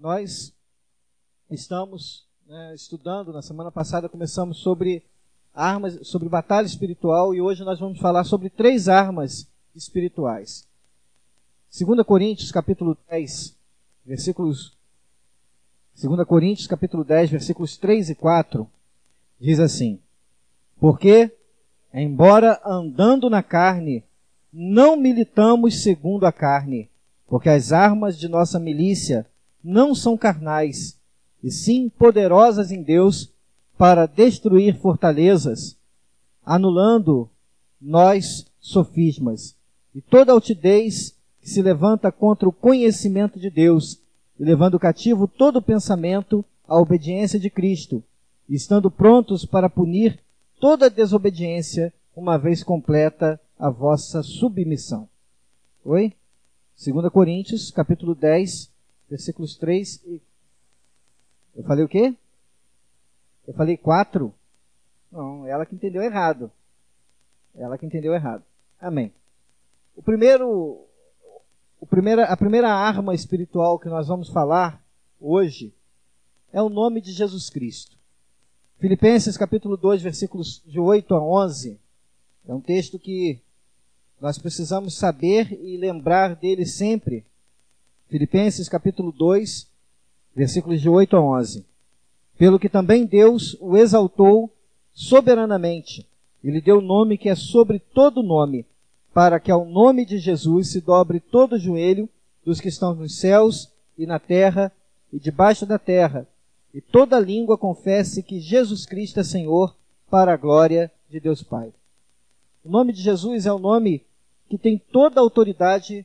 Nós estamos estudando, na semana passada começamos sobre armas, sobre batalha espiritual, e hoje nós vamos falar sobre 3 armas espirituais. 2 Coríntios capítulo 10, versículos 3 e 4, diz assim: Porque, embora andando na carne, não militamos segundo a carne, porque as armas de nossa milícia não são carnais, e sim poderosas em Deus para destruir fortalezas, anulando nós sofismas e toda altivez que se levanta contra o conhecimento de Deus, e levando cativo todo pensamento à obediência de Cristo, e estando prontos para punir toda desobediência, uma vez completa a vossa submissão. Oi? 2 Coríntios, capítulo 10, versículos 3 e... Eu falei o quê? Eu falei 4? Não, ela que entendeu errado. Amém. A primeira arma espiritual que nós vamos falar hoje é o nome de Jesus Cristo. Filipenses capítulo 2, versículos de 8 a 11. É um texto que nós precisamos saber e lembrar dele sempre. Filipenses capítulo 2, versículos de 8 a 11. Pelo que também Deus o exaltou soberanamente, e lhe deu o nome que é sobre todo nome, para que ao nome de Jesus se dobre todo o joelho dos que estão nos céus e na terra e debaixo da terra, e toda língua confesse que Jesus Cristo é Senhor, para a glória de Deus Pai. O nome de Jesus é o nome que tem toda a autoridade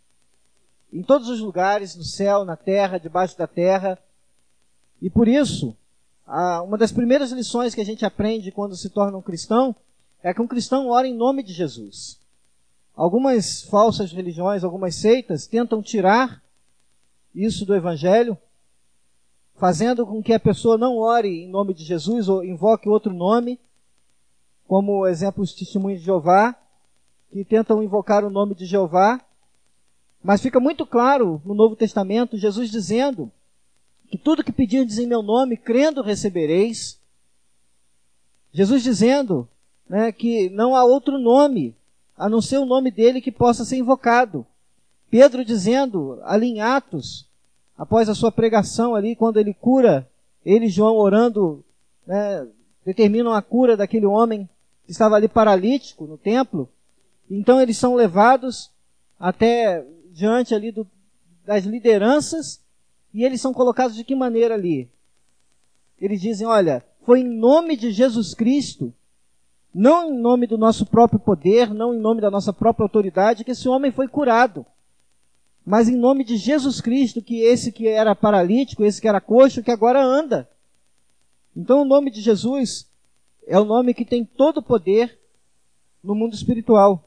em todos os lugares, no céu, na terra, debaixo da terra. E por isso, uma das primeiras lições que a gente aprende quando se torna um cristão é que um cristão ora em nome de Jesus. Algumas falsas religiões, algumas seitas tentam tirar isso do Evangelho, fazendo com que a pessoa não ore em nome de Jesus ou invoque outro nome, como exemplo os testemunhos de Jeová, que tentam invocar o nome de Jeová. Mas fica muito claro no Novo Testamento, Jesus dizendo que tudo que pedirdes em meu nome, crendo recebereis. Jesus dizendo que não há outro nome, a não ser o nome dele, que possa ser invocado. Pedro dizendo, ali em Atos, após a sua pregação ali, quando ele cura, ele e João orando, determinam a cura daquele homem que estava ali paralítico no templo. Então eles são levados até diante ali das lideranças, e eles são colocados de que maneira ali? Eles dizem, olha, foi em nome de Jesus Cristo, não em nome do nosso próprio poder, não em nome da nossa própria autoridade, que esse homem foi curado, mas em nome de Jesus Cristo, que esse que era paralítico, esse que era coxo, que agora anda. Então o nome de Jesus é o nome que tem todo o poder no mundo espiritual.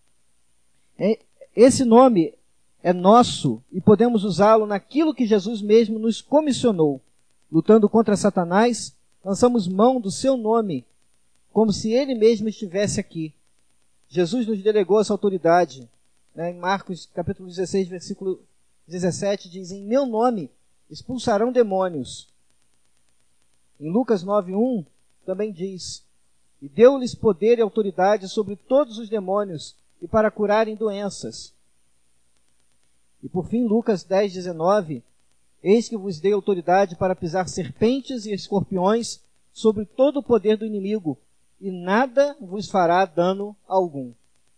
Esse nome é nosso e podemos usá-lo naquilo que Jesus mesmo nos comissionou. Lutando contra Satanás, lançamos mão do seu nome, como se ele mesmo estivesse aqui. Jesus nos delegou essa autoridade. Em Marcos capítulo 16, versículo 17, diz, em meu nome expulsarão demônios. Em Lucas 9:1 também diz, e deu-lhes poder e autoridade sobre todos os demônios e para curarem doenças. E por fim, Lucas 10:19, eis que vos dei autoridade para pisar serpentes e escorpiões sobre todo o poder do inimigo, e nada vos fará dano algum.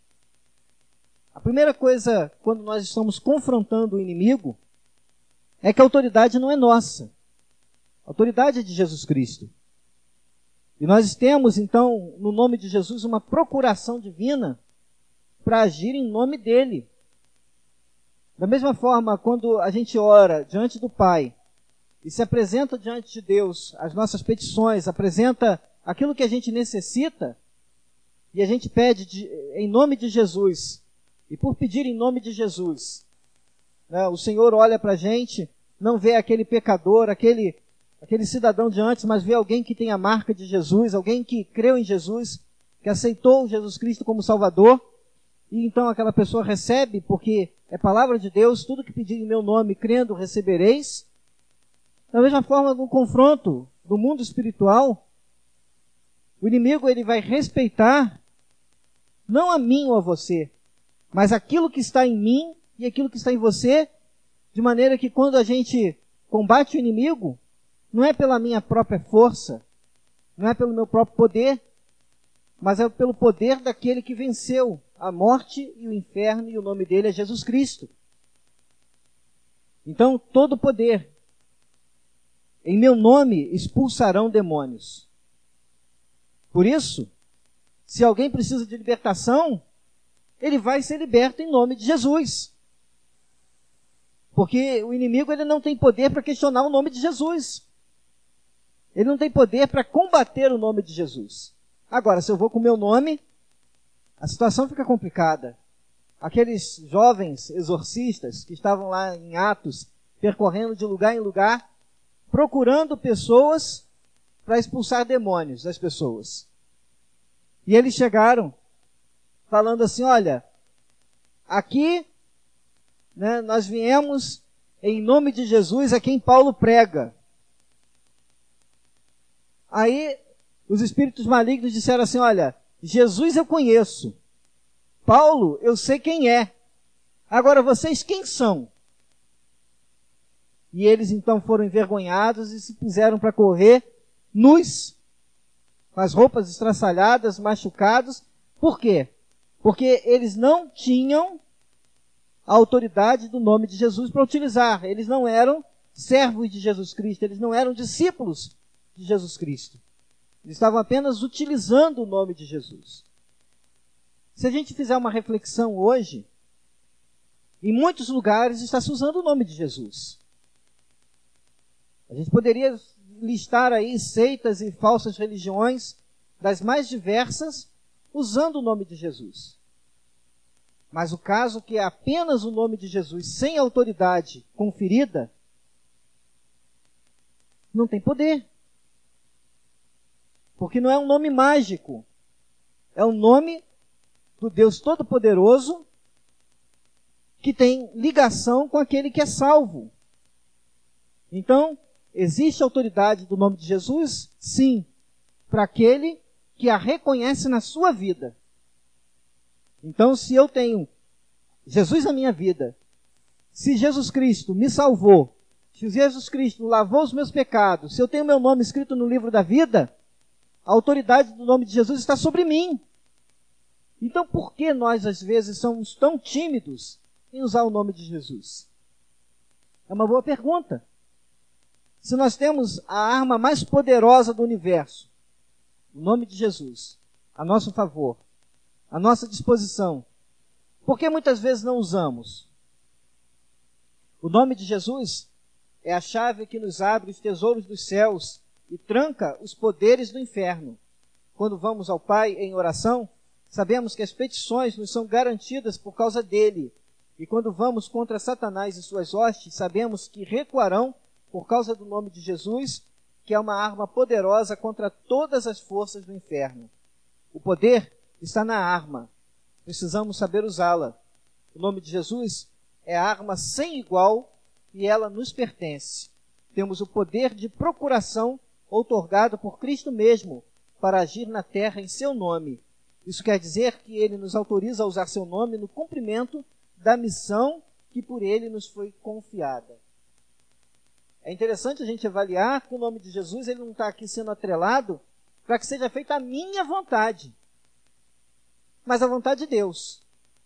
A primeira coisa, quando nós estamos confrontando o inimigo, é que a autoridade não é nossa. A autoridade é de Jesus Cristo. E nós temos, então, no nome de Jesus, uma procuração divina para agir em nome dele. Da mesma forma, quando a gente ora diante do Pai e se apresenta diante de Deus as nossas petições, apresenta aquilo que a gente necessita, e a gente pede em nome de Jesus, e por pedir em nome de Jesus, o Senhor olha para a gente, não vê aquele pecador, aquele cidadão de antes, mas vê alguém que tem a marca de Jesus, alguém que creu em Jesus, que aceitou Jesus Cristo como Salvador, e então aquela pessoa recebe, porque é palavra de Deus, tudo que pedir em meu nome, crendo, recebereis. Da mesma forma, no confronto do mundo espiritual, o inimigo ele vai respeitar não a mim ou a você, mas aquilo que está em mim e aquilo que está em você, de maneira que quando a gente combate o inimigo, não é pela minha própria força, não é pelo meu próprio poder, mas é pelo poder daquele que venceu a morte e o inferno, e o nome dele é Jesus Cristo. Então, todo poder, em meu nome expulsarão demônios. Por isso, se alguém precisa de libertação, ele vai ser liberto em nome de Jesus. Porque o inimigo ele não tem poder para questionar o nome de Jesus. Ele não tem poder para combater o nome de Jesus. Agora, se eu vou com o meu nome, a situação fica complicada. Aqueles jovens exorcistas que estavam lá em Atos, percorrendo de lugar em lugar, procurando pessoas para expulsar demônios das pessoas. E eles chegaram falando assim, olha, aqui nós viemos em nome de Jesus a quem Paulo prega. Aí os espíritos malignos disseram assim, olha, Jesus eu conheço, Paulo eu sei quem é, agora vocês quem são? E eles então foram envergonhados e se puseram para correr nus, com as roupas estraçalhadas, machucados. Por quê? Porque eles não tinham a autoridade do nome de Jesus para utilizar. Eles não eram servos de Jesus Cristo, eles não eram discípulos de Jesus Cristo. Eles estavam apenas utilizando o nome de Jesus. Se a gente fizer uma reflexão hoje, em muitos lugares está se usando o nome de Jesus. A gente poderia listar aí seitas e falsas religiões das mais diversas, usando o nome de Jesus. Mas o caso que é apenas o nome de Jesus, sem autoridade conferida, não tem poder. Porque não é um nome mágico. É o nome do Deus Todo-Poderoso que tem ligação com aquele que é salvo. Então, existe autoridade do nome de Jesus? Sim, para aquele que a reconhece na sua vida. Então, se eu tenho Jesus na minha vida, se Jesus Cristo me salvou, se Jesus Cristo lavou os meus pecados, se eu tenho meu nome escrito no livro da vida, a autoridade do nome de Jesus está sobre mim. Então, por que nós, às vezes, somos tão tímidos em usar o nome de Jesus? É uma boa pergunta. Se nós temos a arma mais poderosa do universo, o nome de Jesus, a nosso favor, à nossa disposição, por que muitas vezes não usamos? O nome de Jesus é a chave que nos abre os tesouros dos céus e tranca os poderes do inferno. Quando vamos ao Pai em oração, sabemos que as petições nos são garantidas por causa dele. E quando vamos contra Satanás e suas hostes, sabemos que recuarão por causa do nome de Jesus, que é uma arma poderosa contra todas as forças do inferno. O poder está na arma. Precisamos saber usá-la. O nome de Jesus é a arma sem igual e ela nos pertence. Temos o poder de procuração outorgado por Cristo mesmo para agir na terra em seu nome. Isso quer dizer que ele nos autoriza a usar seu nome no cumprimento da missão que por ele nos foi confiada. É interessante a gente avaliar que o nome de Jesus ele não está aqui sendo atrelado para que seja feita a minha vontade, mas a vontade de Deus.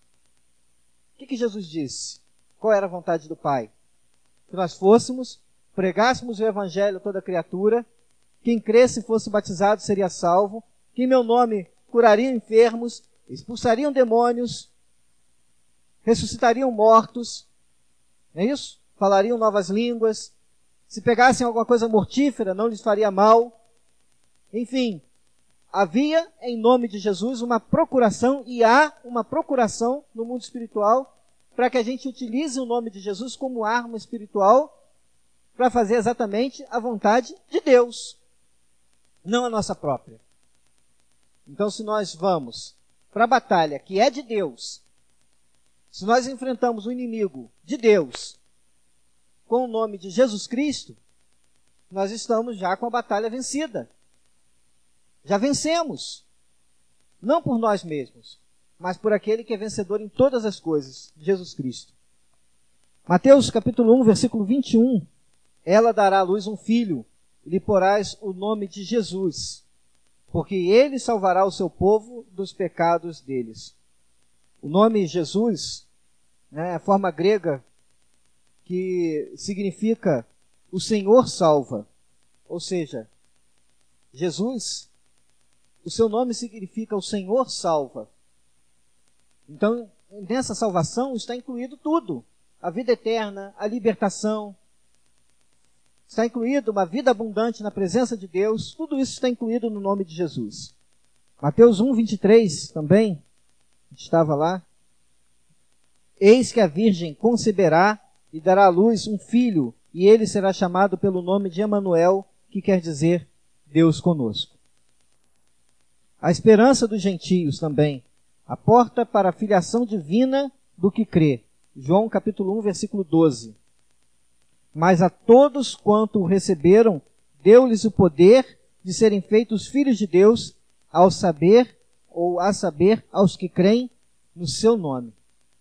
O que Jesus disse? Qual era a vontade do Pai? Que nós fôssemos, pregássemos o Evangelho a toda criatura, quem cresce e fosse batizado seria salvo, que em meu nome curariam enfermos, expulsariam demônios, ressuscitariam mortos, não é isso? Falariam novas línguas, se pegassem alguma coisa mortífera, não lhes faria mal. Enfim, havia em nome de Jesus uma procuração, e há uma procuração no mundo espiritual, para que a gente utilize o nome de Jesus como arma espiritual, para fazer exatamente a vontade de Deus, não a nossa própria. Então, se nós vamos para a batalha que é de Deus, se nós enfrentamos o inimigo de Deus com o nome de Jesus Cristo, nós estamos já com a batalha vencida. Já vencemos. Não por nós mesmos, mas por aquele que é vencedor em todas as coisas, Jesus Cristo. Mateus capítulo 1, versículo 21. Ela dará à luz um filho, e lhe porás o nome de Jesus, porque ele salvará o seu povo dos pecados deles. O nome Jesus, né, é a forma grega que significa o Senhor salva. Ou seja, Jesus, o seu nome significa o Senhor salva. Então, nessa salvação está incluído tudo. A vida eterna, a libertação. Está incluído uma vida abundante na presença de Deus. Tudo isso está incluído no nome de Jesus. Mateus 1, 23 também, a gente estava lá. Eis que a virgem conceberá e dará à luz um filho, e ele será chamado pelo nome de Emanuel, que quer dizer Deus conosco. A esperança dos gentios também, a porta para a filiação divina do que crê. João capítulo 1, versículo 12. Mas a todos quanto o receberam, deu-lhes o poder de serem feitos filhos de Deus, ao saber, ou a saber, aos que creem no seu nome.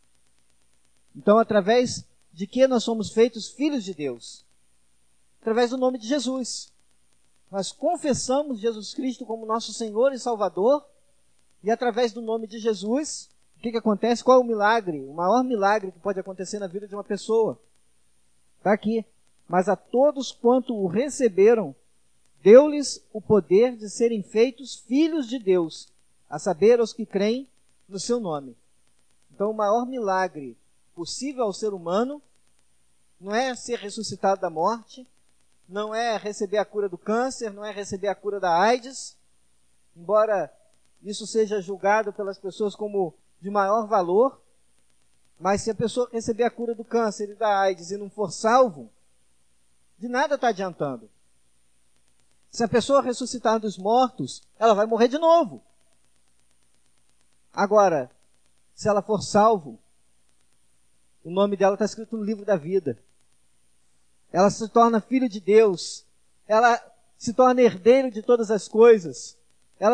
Então, através de que nós somos feitos filhos de Deus? Através do nome de Jesus. Nós confessamos Jesus Cristo como nosso Senhor e Salvador, e através do nome de Jesus, o que acontece? Qual é o milagre? O maior milagre que pode acontecer na vida de uma pessoa? Está aqui. Mas a todos quanto o receberam, deu-lhes o poder de serem feitos filhos de Deus, a saber, aos que creem no seu nome. Então, o maior milagre possível ao ser humano não é ser ressuscitado da morte, não é receber a cura do câncer, não é receber a cura da AIDS, embora isso seja julgado pelas pessoas como de maior valor, mas se a pessoa receber a cura do câncer e da AIDS e não for salvo, de nada está adiantando. Se a pessoa ressuscitar dos mortos, ela vai morrer de novo. Agora, se ela for salvo, o nome dela está escrito no livro da vida. Ela se torna filho de Deus. Ela se torna herdeiro de todas as coisas. Ela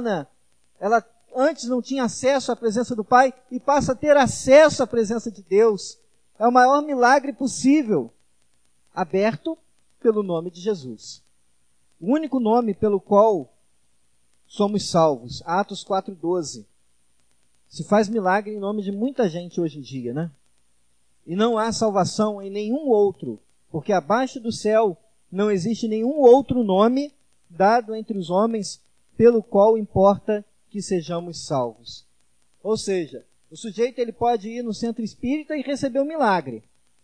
antes não tinha acesso à presença do Pai e passa a ter acesso à presença de Deus. É o maior milagre possível, aberto pelo nome de Jesus. O único nome pelo qual somos salvos. Atos 4,12. Se faz milagre em nome de muita gente hoje em dia, né? E não há salvação em nenhum outro, porque abaixo do céu não existe nenhum outro nome dado entre os homens pelo qual importa que sejamos salvos. Ou seja, o sujeito ele pode ir no centro espírita e receber um milagre.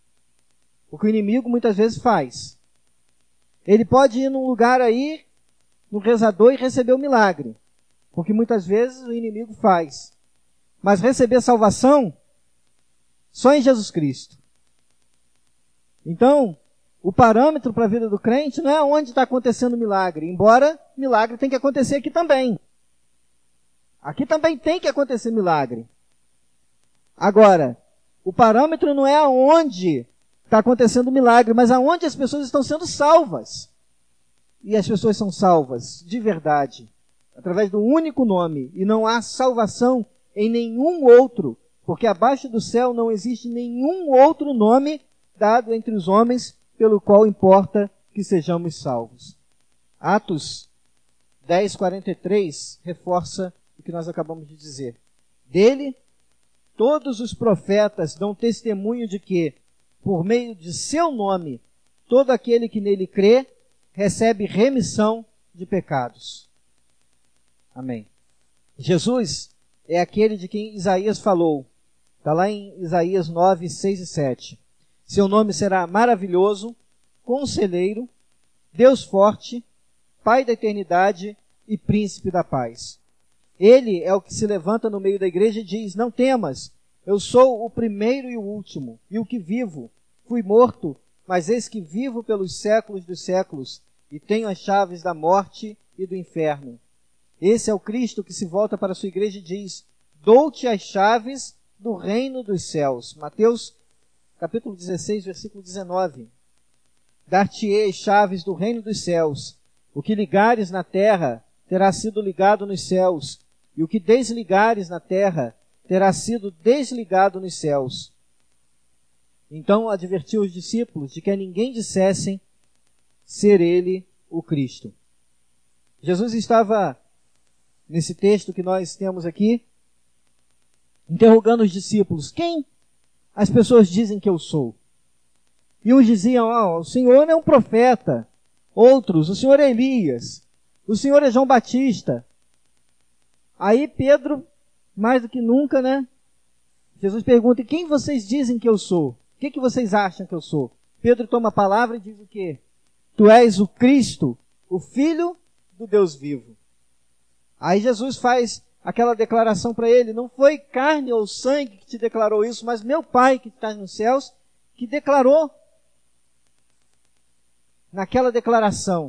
O que o inimigo muitas vezes faz. Ele pode ir num lugar aí, no rezador, e receber um milagre. O que muitas vezes o inimigo faz. Mas receber salvação só em Jesus Cristo. Então, o parâmetro para a vida do crente não é onde está acontecendo o milagre, embora milagre tem que acontecer aqui também. Aqui também tem que acontecer milagre. Agora, o parâmetro não é aonde está acontecendo o milagre, mas aonde as pessoas estão sendo salvas. E as pessoas são salvas de verdade, através do único nome, e não há salvação em nenhum outro, porque abaixo do céu não existe nenhum outro nome dado entre os homens pelo qual importa que sejamos salvos. Atos 10:43 reforça o que nós acabamos de dizer. Dele, todos os profetas dão testemunho de que, por meio de seu nome, todo aquele que nele crê recebe remissão de pecados. Amém. Jesus é aquele de quem Isaías falou. Está lá em Isaías 9, 6 e 7. Seu nome será maravilhoso, conselheiro, Deus forte, Pai da eternidade e príncipe da paz. Ele é o que se levanta no meio da igreja e diz: não temas, eu sou o primeiro e o último, e o que vivo. Fui morto, mas eis que vivo pelos séculos dos séculos, e tenho as chaves da morte e do inferno. Esse é o Cristo que se volta para a sua igreja e diz: dou-te as chaves do reino dos céus. Mateus capítulo 16, versículo 19. dar-te-ei chaves do reino dos céus. O que ligares na terra terá sido ligado nos céus, e o que desligares na terra terá sido desligado nos céus. Então advertiu os discípulos de que a ninguém dissessem ser ele o Cristo. Jesus estava, nesse texto que nós temos aqui, interrogando os discípulos: quem as pessoas dizem que eu sou? E uns diziam: o Senhor é um profeta. Outros: o Senhor é Elias. O Senhor é João Batista. Aí Pedro, mais do que nunca, Jesus pergunta: e quem vocês dizem que eu sou? O que vocês acham que eu sou? Pedro toma a palavra e diz o quê? Tu és o Cristo, o Filho do Deus vivo. Aí Jesus faz aquela declaração para ele: não foi carne ou sangue que te declarou isso, mas meu Pai que está nos céus, que declarou. Naquela declaração,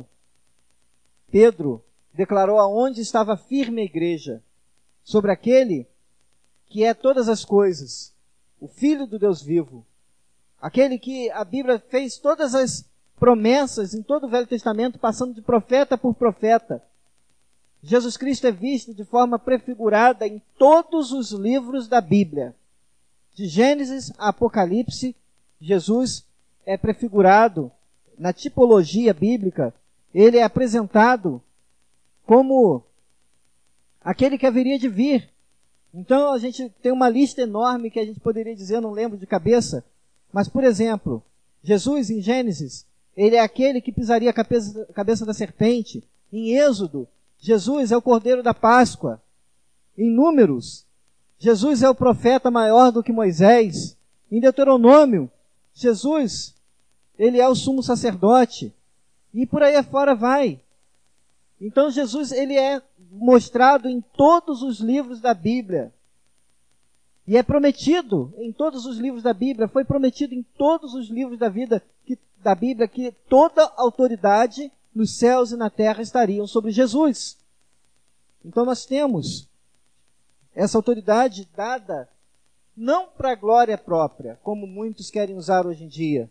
Pedro declarou aonde estava firme a igreja, sobre aquele que é todas as coisas, o Filho do Deus vivo, aquele que a Bíblia fez todas as promessas em todo o Velho Testamento, passando de profeta por profeta. Jesus Cristo é visto de forma prefigurada em todos os livros da Bíblia. De Gênesis a Apocalipse, Jesus é prefigurado. Na tipologia bíblica, ele é apresentado como aquele que haveria de vir. Então a gente tem uma lista enorme que a gente poderia dizer, eu não lembro de cabeça, mas, por exemplo, Jesus em Gênesis, ele é aquele que pisaria a cabeça da serpente. Em Êxodo, Jesus é o Cordeiro da Páscoa. Em Números, Jesus é o profeta maior do que Moisés. Em Deuteronômio, Jesus, ele é o sumo sacerdote. E por aí afora vai. Então Jesus, ele é mostrado em todos os livros da Bíblia. E é prometido em todos os livros da Bíblia, foi prometido em todos os livros da Bíblia que toda autoridade nos céus e na terra estariam sobre Jesus. Então nós temos essa autoridade dada não para a glória própria, como muitos querem usar hoje em dia.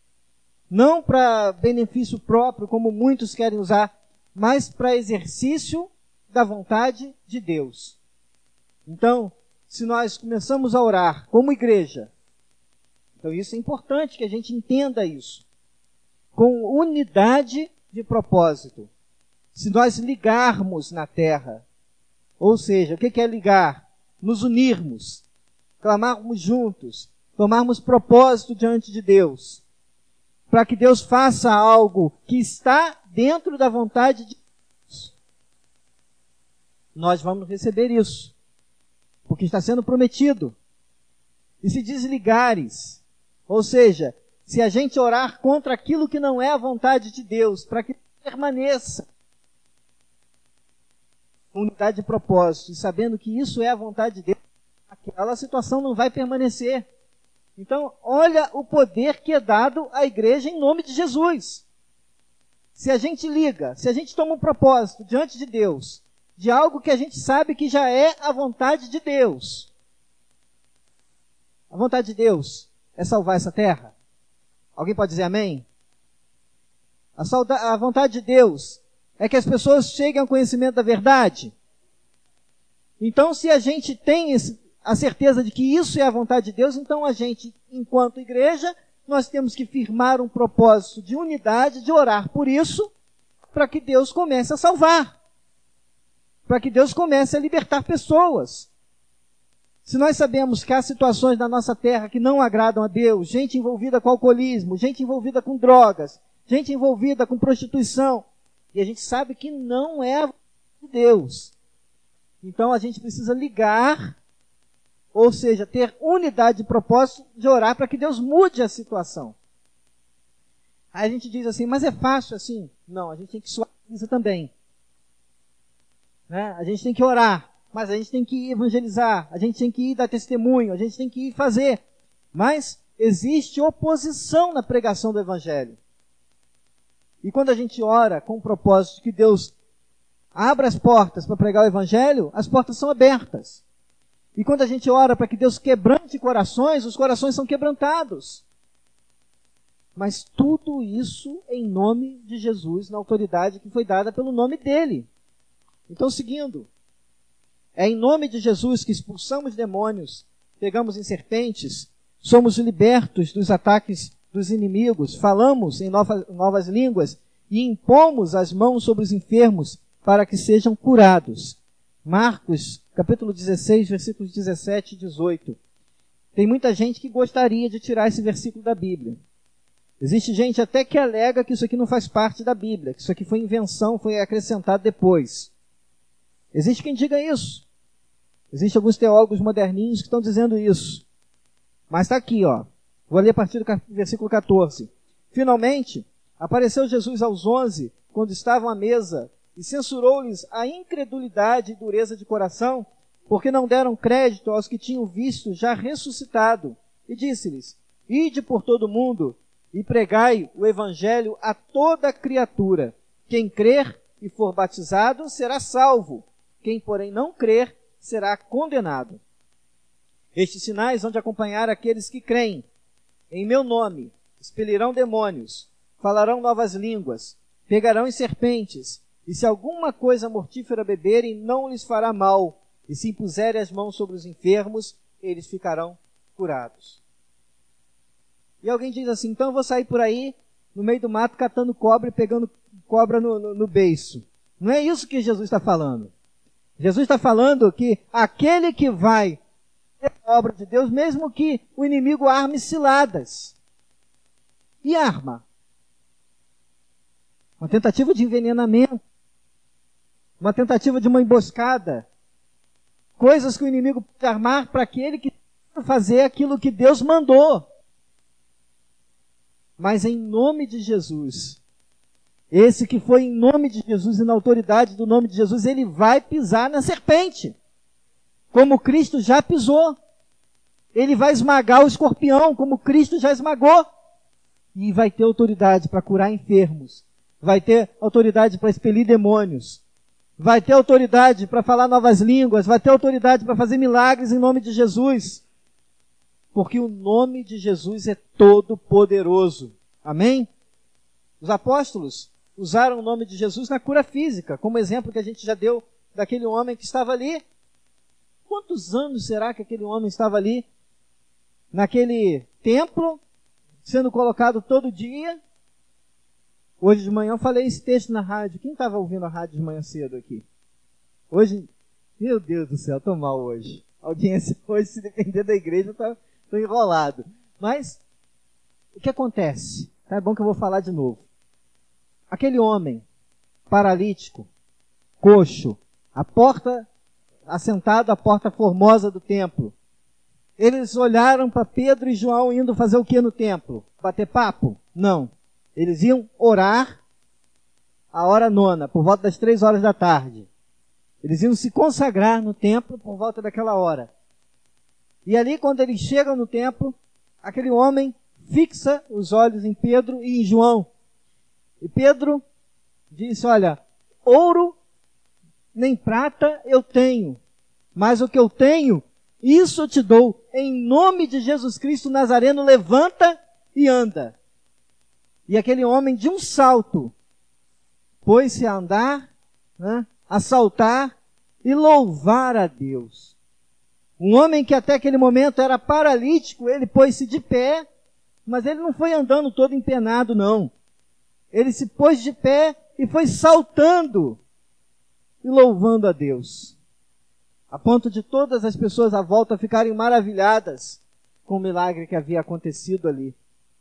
Não para benefício próprio, como muitos querem usar, mas para exercício da vontade de Deus. Então, se nós começamos a orar como igreja, então isso é importante que a gente entenda isso, com unidade de propósito. Se nós ligarmos na terra, ou seja, o que é ligar? Nos unirmos, clamarmos juntos, tomarmos propósito diante de Deus, para que Deus faça algo que está dentro da vontade de Deus. Nós vamos receber isso, porque está sendo prometido. E se desligares, ou seja, se a gente orar contra aquilo que não é a vontade de Deus, para que permaneça com unidade de propósito, e sabendo que isso é a vontade de Deus, aquela situação não vai permanecer. Então, olha o poder que é dado à igreja em nome de Jesus. Se a gente liga, se a gente toma um propósito diante de Deus, de algo que a gente sabe que já é a vontade de Deus. A vontade de Deus é salvar essa terra? Alguém pode dizer amém? A vontade de Deus é que as pessoas cheguem ao conhecimento da verdade? Então, se a gente tem a certeza de que isso é a vontade de Deus, então a gente, enquanto igreja, nós temos que firmar um propósito de unidade, de orar por isso, para que Deus comece a salvar, para que Deus comece a libertar pessoas. Se nós sabemos que há situações na nossa terra que não agradam a Deus, gente envolvida com alcoolismo, gente envolvida com drogas, gente envolvida com prostituição, e a gente sabe que não é a vontade de Deus, então a gente precisa ligar, ou seja, ter unidade de propósito de orar para que Deus mude a situação. Aí a gente diz assim, mas é fácil assim? Não, a gente tem que suar isso também. A gente tem que orar, mas a gente tem que evangelizar, a gente tem que ir dar testemunho, a gente tem que ir fazer. Mas existe oposição na pregação do evangelho. E quando a gente ora com o propósito que Deus abra as portas para pregar o evangelho, as portas são abertas. E quando a gente ora para que Deus quebrante corações, os corações são quebrantados. Mas tudo isso em nome de Jesus, na autoridade que foi dada pelo nome dele. Então, seguindo, é em nome de Jesus que expulsamos demônios, pegamos em serpentes, somos libertos dos ataques dos inimigos, falamos em novas línguas e impomos as mãos sobre os enfermos para que sejam curados. Marcos, capítulo 16, versículos 17 e 18. Tem muita gente que gostaria de tirar esse versículo da Bíblia. Existe gente até que alega que isso aqui não faz parte da Bíblia, que isso aqui foi invenção, foi acrescentado depois. Existe quem diga isso. Existem alguns teólogos moderninhos que estão dizendo isso. Mas está aqui, ó. Vou ler a partir do versículo 14. Finalmente, apareceu Jesus aos 11, quando estavam à mesa, e censurou-lhes a incredulidade e dureza de coração, porque não deram crédito aos que tinham visto já ressuscitado. E disse-lhes: ide por todo o mundo e pregai o evangelho a toda criatura. Quem crer e for batizado será salvo. Quem, porém, não crer será condenado. Estes sinais hão de acompanhar aqueles que creem. Em meu nome expelirão demônios, falarão novas línguas, pegarão em serpentes, e se alguma coisa mortífera beberem, não lhes fará mal, e se impuserem as mãos sobre os enfermos, eles ficarão curados. E alguém diz assim: então eu vou sair por aí, no meio do mato, catando cobra e pegando cobra no beiço. Não é isso que Jesus está falando. Jesus está falando que aquele que vai ter a obra de Deus, mesmo que o inimigo arme ciladas. E arma? Uma tentativa de envenenamento. Uma tentativa de uma emboscada. Coisas que o inimigo pode armar para aquele que tenta fazer aquilo que Deus mandou. Mas em nome de Jesus, esse que foi em nome de Jesus e na autoridade do nome de Jesus, ele vai pisar na serpente, como Cristo já pisou. Ele vai esmagar o escorpião, como Cristo já esmagou. E vai ter autoridade para curar enfermos. Vai ter autoridade para expelir demônios. Vai ter autoridade para falar novas línguas. Vai ter autoridade para fazer milagres em nome de Jesus. Porque o nome de Jesus é todo poderoso. Amém? Os apóstolos usaram o nome de Jesus na cura física, como exemplo que a gente já deu daquele homem que estava ali. Quantos anos será que aquele homem estava ali, naquele templo, sendo colocado todo dia? Hoje de manhã eu falei esse texto na rádio. Quem estava ouvindo a rádio de manhã cedo aqui? Hoje, meu Deus do céu, estou mal hoje. A audiência hoje, se depender da igreja, estou enrolado. Mas, o que acontece? É bom que eu vou falar de novo. Aquele homem, paralítico, coxo, assentado à porta formosa do templo. Eles olharam para Pedro e João indo fazer o que no templo? Bater papo? Não. Eles iam orar a hora 9, por volta das 3 horas da tarde. Eles iam se consagrar no templo por volta daquela hora. E ali, quando eles chegam no templo, aquele homem fixa os olhos em Pedro e em João. E Pedro disse: olha, ouro nem prata eu tenho, mas o que eu tenho, isso eu te dou. Em nome de Jesus Cristo Nazareno, levanta e anda. E aquele homem, de um salto, pôs-se a andar, a saltar e louvar a Deus. Um homem que até aquele momento era paralítico, ele pôs-se de pé, mas ele não foi andando todo empenado, não. Ele se pôs de pé e foi saltando e louvando a Deus, a ponto de todas as pessoas à volta ficarem maravilhadas com o milagre que havia acontecido ali.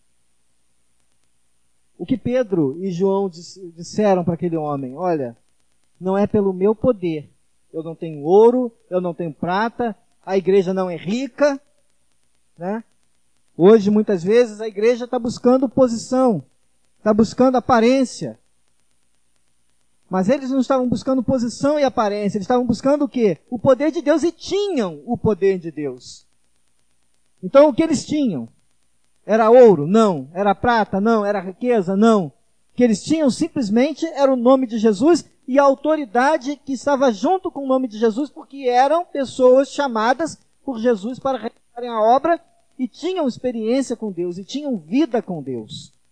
O que Pedro e João disseram para aquele homem: olha, não é pelo meu poder, eu não tenho ouro, eu não tenho prata, a igreja não é rica, né? Hoje, muitas vezes, a igreja está buscando posição, está buscando aparência. Mas eles não estavam buscando posição e aparência, eles estavam buscando o quê? O poder de Deus, e tinham o poder de Deus. Então, o que eles tinham? Era ouro? Não. Era prata? Não. Era riqueza? Não. O que eles tinham simplesmente era o nome de Jesus e a autoridade que estava junto com o nome de Jesus, porque eram pessoas chamadas por Jesus para realizarem a obra e tinham experiência com Deus, e tinham vida com Deus.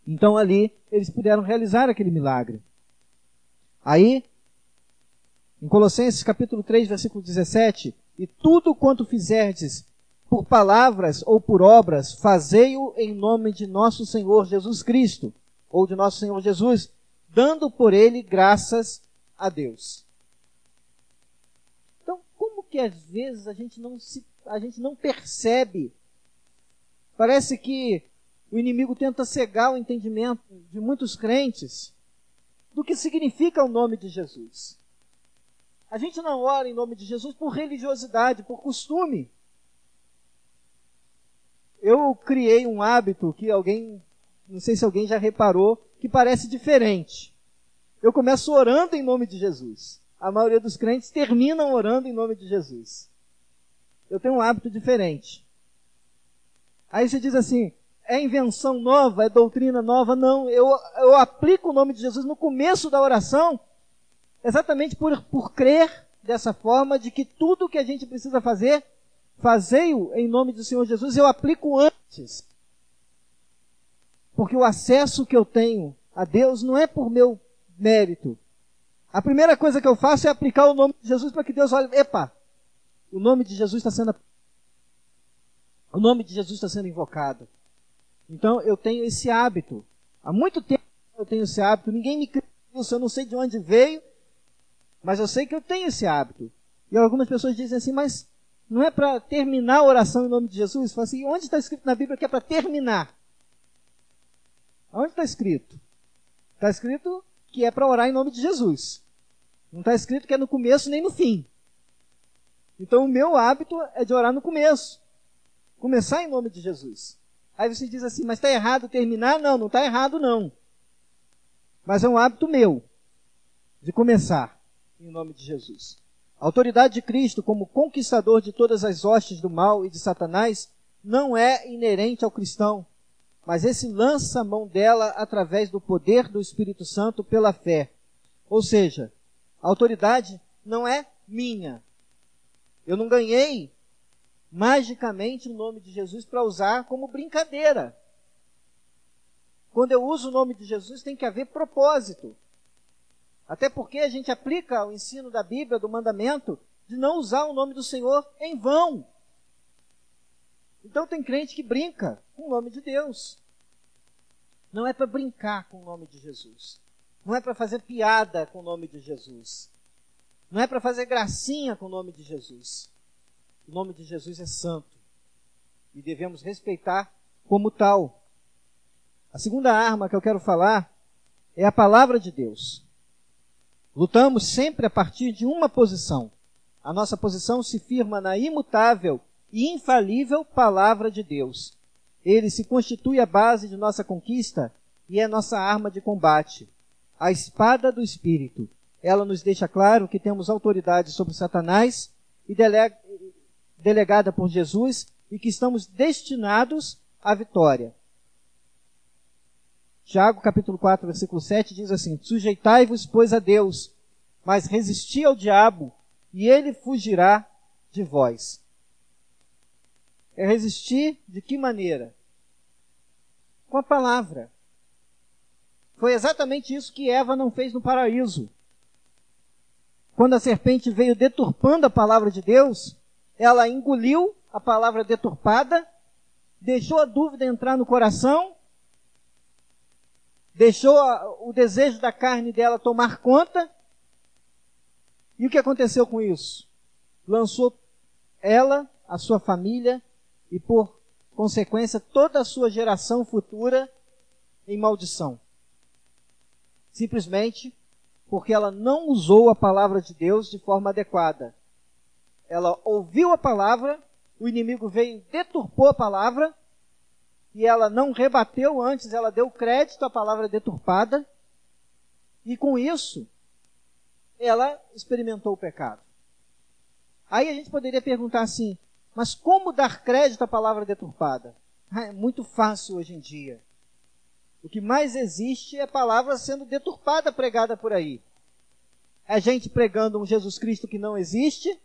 Então ali eles puderam realizar aquele milagre. Aí, em Colossenses capítulo 3, versículo 17, e tudo quanto fizerdes por palavras ou por obras, fazei-o em nome de nosso Senhor Jesus Cristo, ou de nosso Senhor Jesus, dando por ele graças a Deus. Então, como que às vezes a gente não percebe? Parece que o inimigo tenta cegar o entendimento de muitos crentes do que significa o nome de Jesus. A gente não ora em nome de Jesus por religiosidade, por costume. Eu criei um hábito que não sei se alguém já reparou, que parece diferente. Eu começo orando em nome de Jesus. A maioria dos crentes terminam orando em nome de Jesus. Eu tenho um hábito diferente. Aí você diz assim, é invenção nova, é doutrina nova? Não, eu aplico o nome de Jesus no começo da oração, exatamente por crer dessa forma, de que tudo que a gente precisa fazer, fazei-o em nome do Senhor Jesus, eu aplico antes. Porque o acesso que eu tenho a Deus não é por meu mérito. A primeira coisa que eu faço é aplicar o nome de Jesus para que Deus olhe, epa, o nome de Jesus está sendo invocado. Então eu tenho esse hábito. Há muito tempo eu tenho esse hábito. Ninguém me criou isso, eu não sei de onde veio, mas eu sei que eu tenho esse hábito. E algumas pessoas dizem assim, mas não é para terminar a oração em nome de Jesus? Fala assim, onde está escrito na Bíblia que é para terminar? Onde está escrito? Está escrito que é para orar em nome de Jesus. Não está escrito que é no começo nem no fim. Então o meu hábito é de orar no começo. Começar em nome de Jesus. Aí você diz assim, mas está errado terminar? Não, não está errado não. Mas é um hábito meu de começar em nome de Jesus. A autoridade de Cristo como conquistador de todas as hostes do mal e de Satanás não é inerente ao cristão, mas esse lança a mão dela através do poder do Espírito Santo pela fé. Ou seja, a autoridade não é minha. Eu não ganhei magicamente o nome de Jesus para usar como brincadeira. Quando eu uso o nome de Jesus tem que haver propósito. Até porque a gente aplica o ensino da Bíblia, do mandamento, de não usar o nome do Senhor em vão. Então tem crente que brinca com o nome de Deus. Não é para brincar com o nome de Jesus. Não é para fazer piada com o nome de Jesus. Não é para fazer gracinha com o nome de Jesus. O nome de Jesus é santo. E devemos respeitar como tal. A segunda arma que eu quero falar é a palavra de Deus. Lutamos sempre a partir de uma posição. A nossa posição se firma na imutável e infalível palavra de Deus. Ele se constitui a base de nossa conquista e é nossa arma de combate. A espada do Espírito. Ela nos deixa claro que temos autoridade sobre Satanás e delegada por Jesus e que estamos destinados à vitória. Tiago, capítulo 4, versículo 7, diz assim, sujeitai-vos, pois, a Deus, mas resisti ao diabo, e ele fugirá de vós. É resistir de que maneira? Com a palavra. Foi exatamente isso que Eva não fez no paraíso. Quando a serpente veio deturpando a palavra de Deus, ela engoliu a palavra deturpada, deixou a dúvida entrar no coração, deixou o desejo da carne dela tomar conta. E o que aconteceu com isso? Lançou ela, a sua família e, por consequência, toda a sua geração futura em maldição. Simplesmente porque ela não usou a palavra de Deus de forma adequada. Ela ouviu a palavra, o inimigo veio, deturpou a palavra, e ela não rebateu antes, ela deu crédito à palavra deturpada, e com isso, ela experimentou o pecado. Aí a gente poderia perguntar assim, mas como dar crédito à palavra deturpada? É muito fácil hoje em dia. O que mais existe é a palavra sendo deturpada, pregada por aí. É gente pregando um Jesus Cristo que não existe,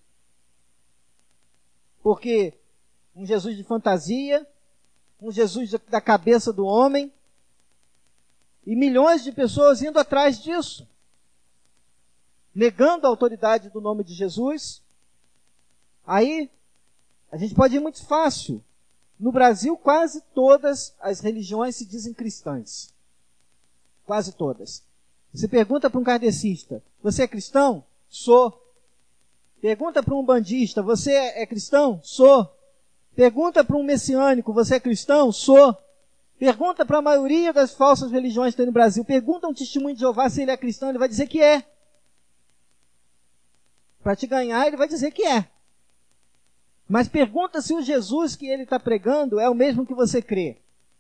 porque um Jesus de fantasia, um Jesus da cabeça do homem, E milhões de pessoas indo atrás disso, negando a autoridade do nome de Jesus. Aí, a gente pode ir muito fácil. No Brasil, quase todas as religiões se dizem cristãs. Quase todas. Você pergunta para um kardecista, você é cristão? Sou. Pergunta para um bandista, você é cristão? Sou. Pergunta para um messiânico, você é cristão? Sou. Pergunta para a maioria das falsas religiões que tem no Brasil, pergunta a um testemunho de Jeová se ele é cristão, ele vai dizer que é. Para te ganhar, ele vai dizer que é. Mas pergunta se o Jesus que ele está pregando é o mesmo que você crê.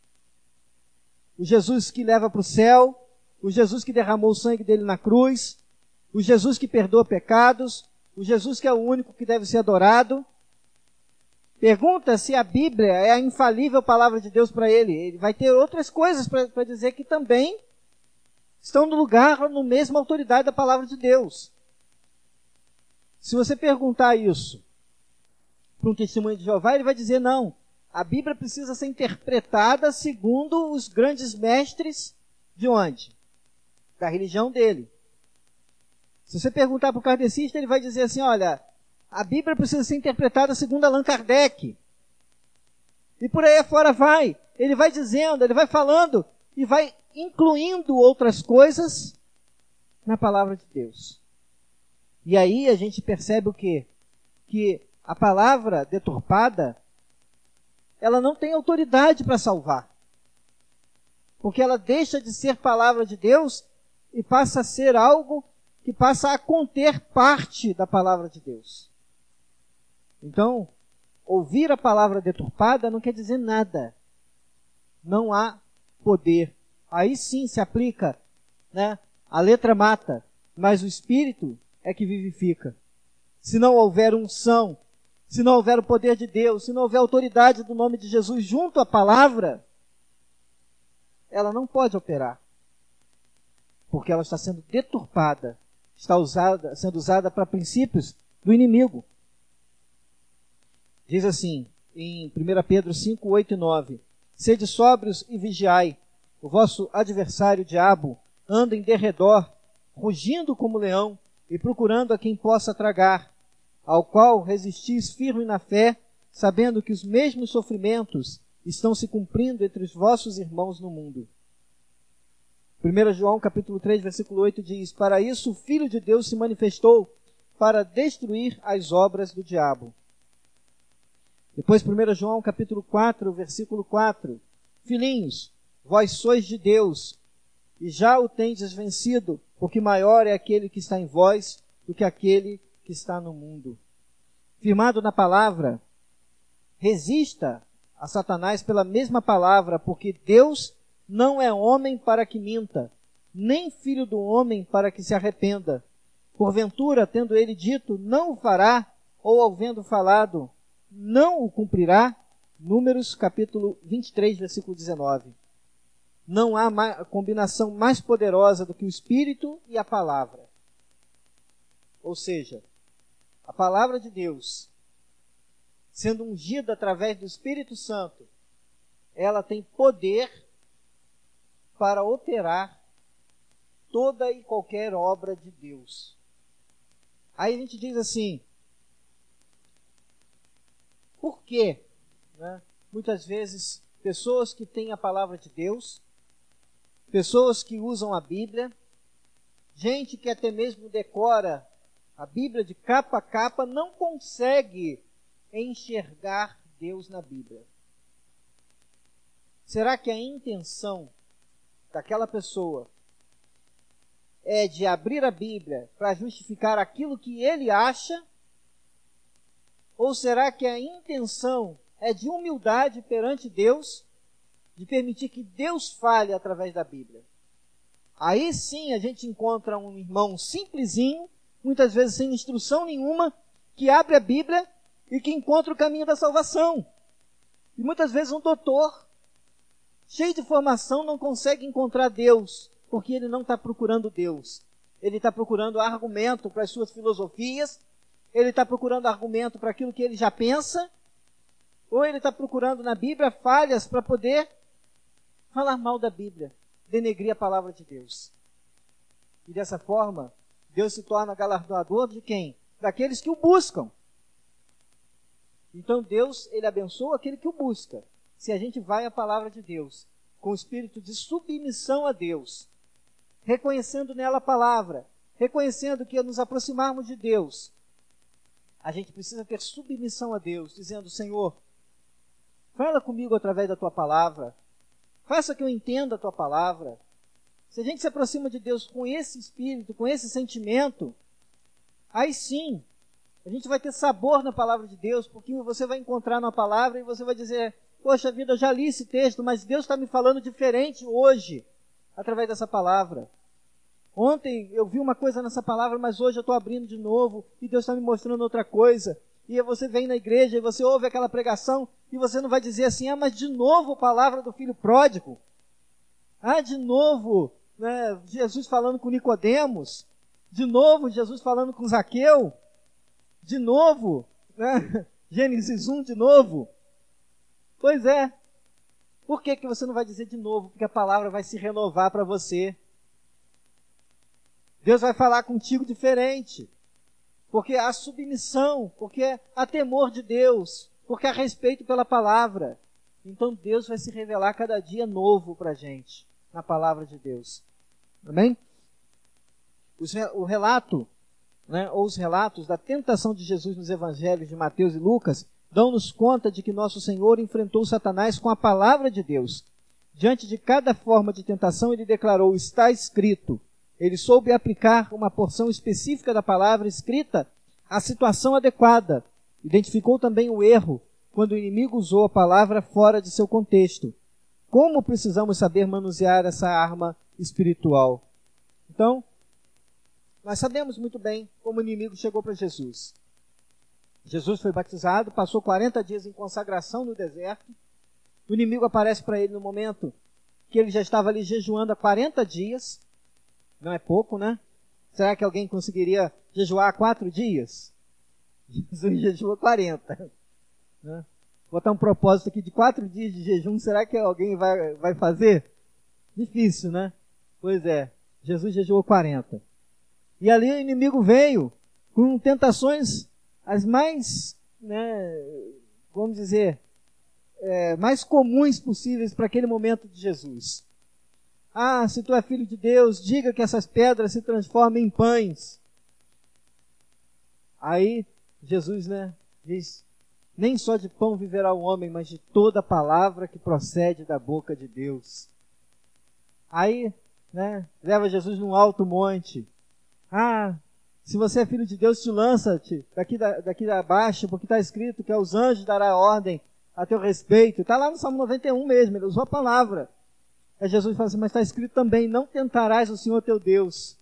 O Jesus que leva para o céu, o Jesus que derramou o sangue dele na cruz, o Jesus que perdoa pecados, o Jesus que é o único que deve ser adorado. Pergunta se a Bíblia é a infalível palavra de Deus para ele. Ele vai ter outras coisas para dizer que também estão no lugar, na mesma autoridade da palavra de Deus. Se você perguntar isso para um testemunho de Jeová, ele vai dizer não. A Bíblia precisa ser interpretada segundo os grandes mestres de onde? Da religião dele. Se você perguntar para o kardecista, ele vai dizer assim, olha, a Bíblia precisa ser interpretada segundo Allan Kardec. E por aí afora vai. Ele vai dizendo, ele vai falando e vai incluindo outras coisas na palavra de Deus. E aí a gente percebe o quê? Que a palavra deturpada, ela não tem autoridade para salvar. Porque ela deixa de ser palavra de Deus e passa a ser algo que passa a conter parte da palavra de Deus. Então, ouvir a palavra deturpada não quer dizer nada. Não há poder. Aí sim se aplica, né? A letra mata, mas o Espírito é que vivifica. Se não houver unção, se não houver o poder de Deus, se não houver autoridade do nome de Jesus junto à palavra, ela não pode operar. Porque ela está sendo deturpada, está sendo usada para princípios do inimigo. Diz assim, em 1 Pedro 5, 8 e 9, sede sóbrios e vigiai, o vosso adversário, o diabo, anda em derredor, rugindo como leão, e procurando a quem possa tragar, ao qual resistis firme na fé, sabendo que os mesmos sofrimentos estão se cumprindo entre os vossos irmãos no mundo. 1 João capítulo 3, versículo 8 diz, para isso o Filho de Deus se manifestou, para destruir as obras do diabo. Depois 1 João capítulo 4, versículo 4, filhinhos, vós sois de Deus, e já o tendes vencido, porque maior é aquele que está em vós do que aquele que está no mundo. Firmado na palavra, resista a Satanás pela mesma palavra, porque Deus não é homem para que minta, nem filho do homem para que se arrependa. Porventura, tendo ele dito, não o fará, ou havendo falado, não o cumprirá. Números capítulo 23, versículo 19. Não há combinação mais poderosa do que o Espírito e a palavra. Ou seja, a palavra de Deus, sendo ungida através do Espírito Santo, ela tem poder para operar toda e qualquer obra de Deus. Aí a gente diz assim, por quê? Né? Muitas vezes, pessoas que têm a palavra de Deus, pessoas que usam a Bíblia, gente que até mesmo decora a Bíblia de capa a capa, não consegue enxergar Deus na Bíblia. Será que a intenção daquela pessoa é de abrir a Bíblia para justificar aquilo que ele acha? Ou será que a intenção é de humildade perante Deus, de permitir que Deus fale através da Bíblia? Aí sim a gente encontra um irmão simplesinho, muitas vezes sem instrução nenhuma, que abre a Bíblia e que encontra o caminho da salvação. E muitas vezes um doutor, cheio de formação, não consegue encontrar Deus, porque ele não está procurando Deus. Ele está procurando argumento para as suas filosofias, ele está procurando argumento para aquilo que ele já pensa, ou ele está procurando na Bíblia falhas para poder falar mal da Bíblia, denegrir a palavra de Deus. E dessa forma, Deus se torna galardoador de quem? Daqueles que o buscam. Então Deus, ele abençoa aquele que o busca. Se a gente vai à palavra de Deus com o espírito de submissão a Deus, reconhecendo nela a palavra, reconhecendo que ao nos aproximarmos de Deus, a gente precisa ter submissão a Deus, dizendo: Senhor, fala comigo através da tua palavra, faça que eu entenda a tua palavra. Se a gente se aproxima de Deus com esse espírito, com esse sentimento, aí sim, a gente vai ter sabor na palavra de Deus, porque você vai encontrar na palavra e você vai dizer: poxa vida, eu já li esse texto, mas Deus está me falando diferente hoje, através dessa palavra. Ontem eu vi uma coisa nessa palavra, mas hoje eu estou abrindo de novo, e Deus está me mostrando outra coisa. E aí você vem na igreja e você ouve aquela pregação, e você não vai dizer assim: ah, mas de novo a palavra do filho pródigo. Ah, de novo, né, Jesus falando com Nicodemos. De novo, Jesus falando com Zaqueu. De novo, né, Gênesis 1 de novo. Pois é. Por que você não vai dizer de novo? Porque a palavra vai se renovar para você. Deus vai falar contigo diferente. Porque há submissão, porque há temor de Deus, porque há respeito pela palavra. Então Deus vai se revelar cada dia novo para a gente, na palavra de Deus. Amém? O relato, né, ou os relatos da tentação de Jesus nos evangelhos de Mateus e Lucas dão-nos conta de que nosso Senhor enfrentou Satanás com a palavra de Deus. Diante de cada forma de tentação, ele declarou: está escrito. Ele soube aplicar uma porção específica da palavra escrita à situação adequada. Identificou também o erro quando o inimigo usou a palavra fora de seu contexto. Como precisamos saber manusear essa arma espiritual? Então, nós sabemos muito bem como o inimigo chegou para Jesus. Jesus foi batizado, passou 40 dias em consagração no deserto. O inimigo aparece para ele no momento que ele já estava ali jejuando há 40 dias. Não é pouco, né? Será que alguém conseguiria jejuar 4 dias? Jesus jejuou 40. Né? Vou botar um propósito aqui de 4 dias de jejum. Será que alguém vai fazer? Difícil, né? Pois é. Jesus jejuou 40. E ali o inimigo veio com tentações as mais, né, vamos dizer, mais comuns possíveis para aquele momento de Jesus. Ah, se tu é filho de Deus, diga que essas pedras se transformem em pães. Aí Jesus, né, diz: nem só de pão viverá o homem, mas de toda palavra que procede da boca de Deus. Aí, né, leva Jesus num alto monte. Ah, se você é filho de Deus, te lança-te daqui abaixo, porque está escrito que aos anjos dará ordem a teu respeito. Está lá no Salmo 91 mesmo, ele usou a palavra. Aí Jesus fala assim: mas está escrito também: não tentarás o Senhor teu Deus.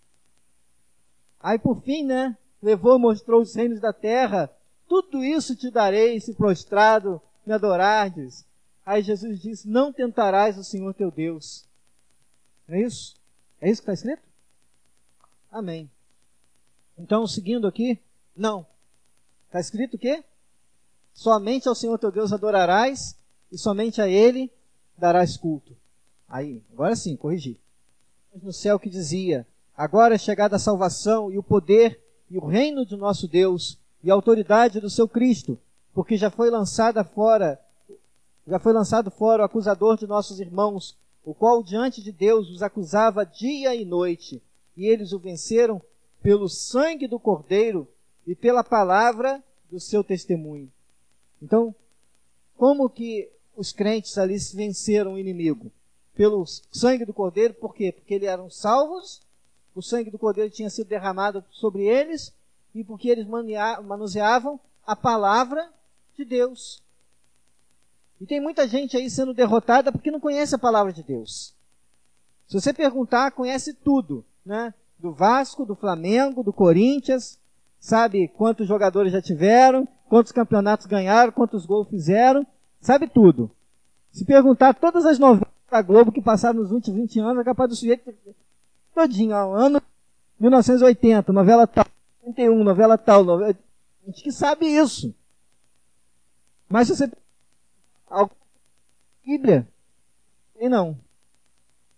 Aí por fim, né, levou e mostrou os reinos da terra. Tudo isso te darei, se prostrado me adorardes. Aí Jesus disse: não tentarás o Senhor teu Deus. Não é isso? É isso que está escrito? Amém. Então, seguindo aqui, não. Está escrito o quê? Somente ao Senhor teu Deus adorarás, e somente a Ele darás culto. Aí, agora sim, corrigi. No céu que dizia: agora é chegada a salvação e o poder e o reino do nosso Deus e a autoridade do seu Cristo, porque já foi lançado fora o acusador de nossos irmãos, o qual diante de Deus os acusava dia e noite, e eles o venceram pelo sangue do Cordeiro e pela palavra do seu testemunho. Então, como que os crentes ali venceram o inimigo? Pelo sangue do Cordeiro. Por quê? Porque eles eram salvos, o sangue do Cordeiro tinha sido derramado sobre eles, e porque eles manuseavam a palavra de Deus. E tem muita gente aí sendo derrotada porque não conhece a palavra de Deus. Se você perguntar, conhece tudo, né? Do Vasco, do Flamengo, do Corinthians, sabe quantos jogadores já tiveram, quantos campeonatos ganharam, quantos gols fizeram, sabe tudo. Se perguntar todas as novelas da Globo que passaram nos últimos 20 anos, é capaz do sujeito todinho, ó, ano 1980, novela tal, 81, novela tal, gente que sabe isso. Mas se você a Bíblia, e não.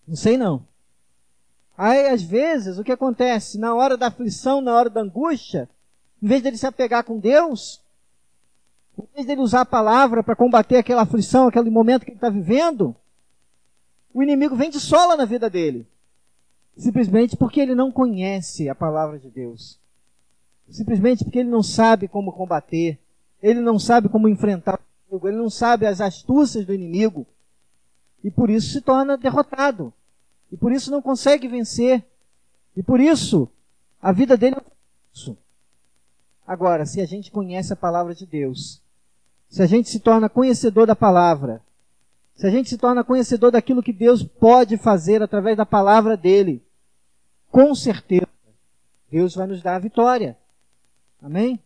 Não sei não. Aí, às vezes, o que acontece? Na hora da aflição, na hora da angústia, em vez dele se apegar com Deus, em vez dele usar a palavra para combater aquela aflição, aquele momento que ele está vivendo, o inimigo vem de sola na vida dele. Simplesmente porque ele não conhece a palavra de Deus. Simplesmente porque ele não sabe como combater. Ele não sabe como enfrentar o inimigo. Ele não sabe as astúcias do inimigo. E por isso se torna derrotado. E por isso não consegue vencer. E por isso a vida dele é isso. Agora, se a gente conhece a palavra de Deus, se a gente se torna conhecedor da palavra, se a gente se torna conhecedor daquilo que Deus pode fazer através da palavra dele, com certeza, Deus vai nos dar a vitória. Amém?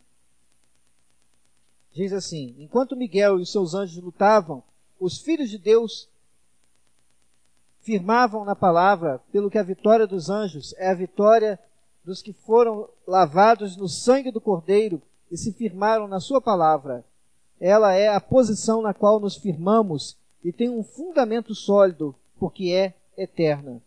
Diz assim: enquanto Miguel e os seus anjos lutavam, os filhos de Deus firmavam na palavra, pelo que a vitória dos anjos é a vitória dos que foram lavados no sangue do Cordeiro e se firmaram na sua palavra. Ela é a posição na qual nos firmamos e tem um fundamento sólido, porque é eterna.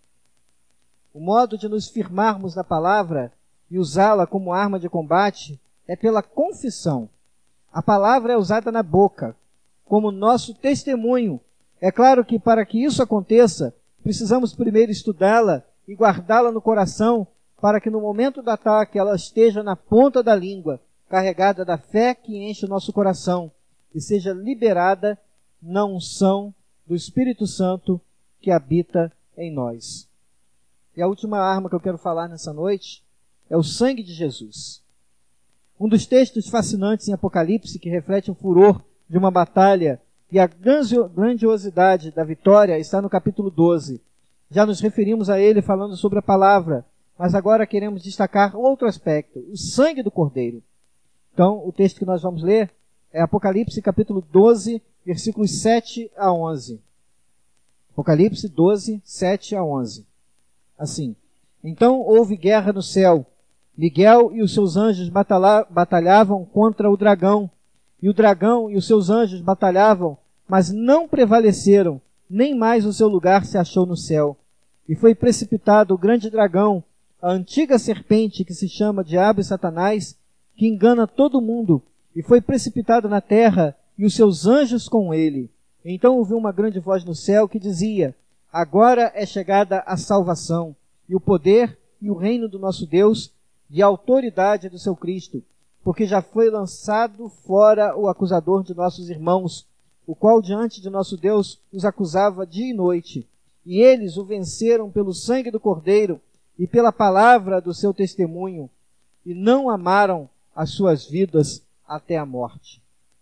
O modo de nos firmarmos na palavra e usá-la como arma de combate é pela confissão. A palavra é usada na boca, como nosso testemunho. É claro que para que isso aconteça, precisamos primeiro estudá-la e guardá-la no coração, para que no momento do ataque ela esteja na ponta da língua, carregada da fé que enche o nosso coração, e seja liberada na unção do Espírito Santo que habita em nós. E a última arma que eu quero falar nessa noite é o sangue de Jesus. Um dos textos fascinantes em Apocalipse que reflete o furor de uma batalha e a grandiosidade da vitória está no capítulo 12. Já nos referimos a ele falando sobre a palavra, mas agora queremos destacar outro aspecto, o sangue do Cordeiro. Então, o texto que nós vamos ler é Apocalipse capítulo 12, versículos 7 a 11. Apocalipse 12, 7 a 11. Assim: então houve guerra no céu. Miguel e os seus anjos batalhavam contra o dragão. E o dragão e os seus anjos batalhavam, mas não prevaleceram, nem mais o seu lugar se achou no céu. E foi precipitado o grande dragão, a antiga serpente que se chama Diabo e Satanás, que engana todo mundo, e foi precipitado na terra, e os seus anjos com ele. Então ouviu uma grande voz no céu que dizia: agora é chegada a salvação, e o poder e o reino do nosso Deus, e a autoridade do seu Cristo, porque já foi lançado fora o acusador de nossos irmãos, o qual diante de nosso Deus os acusava dia e noite. E eles o venceram pelo sangue do Cordeiro e pela palavra do seu testemunho, e não amaram as suas vidas até a morte.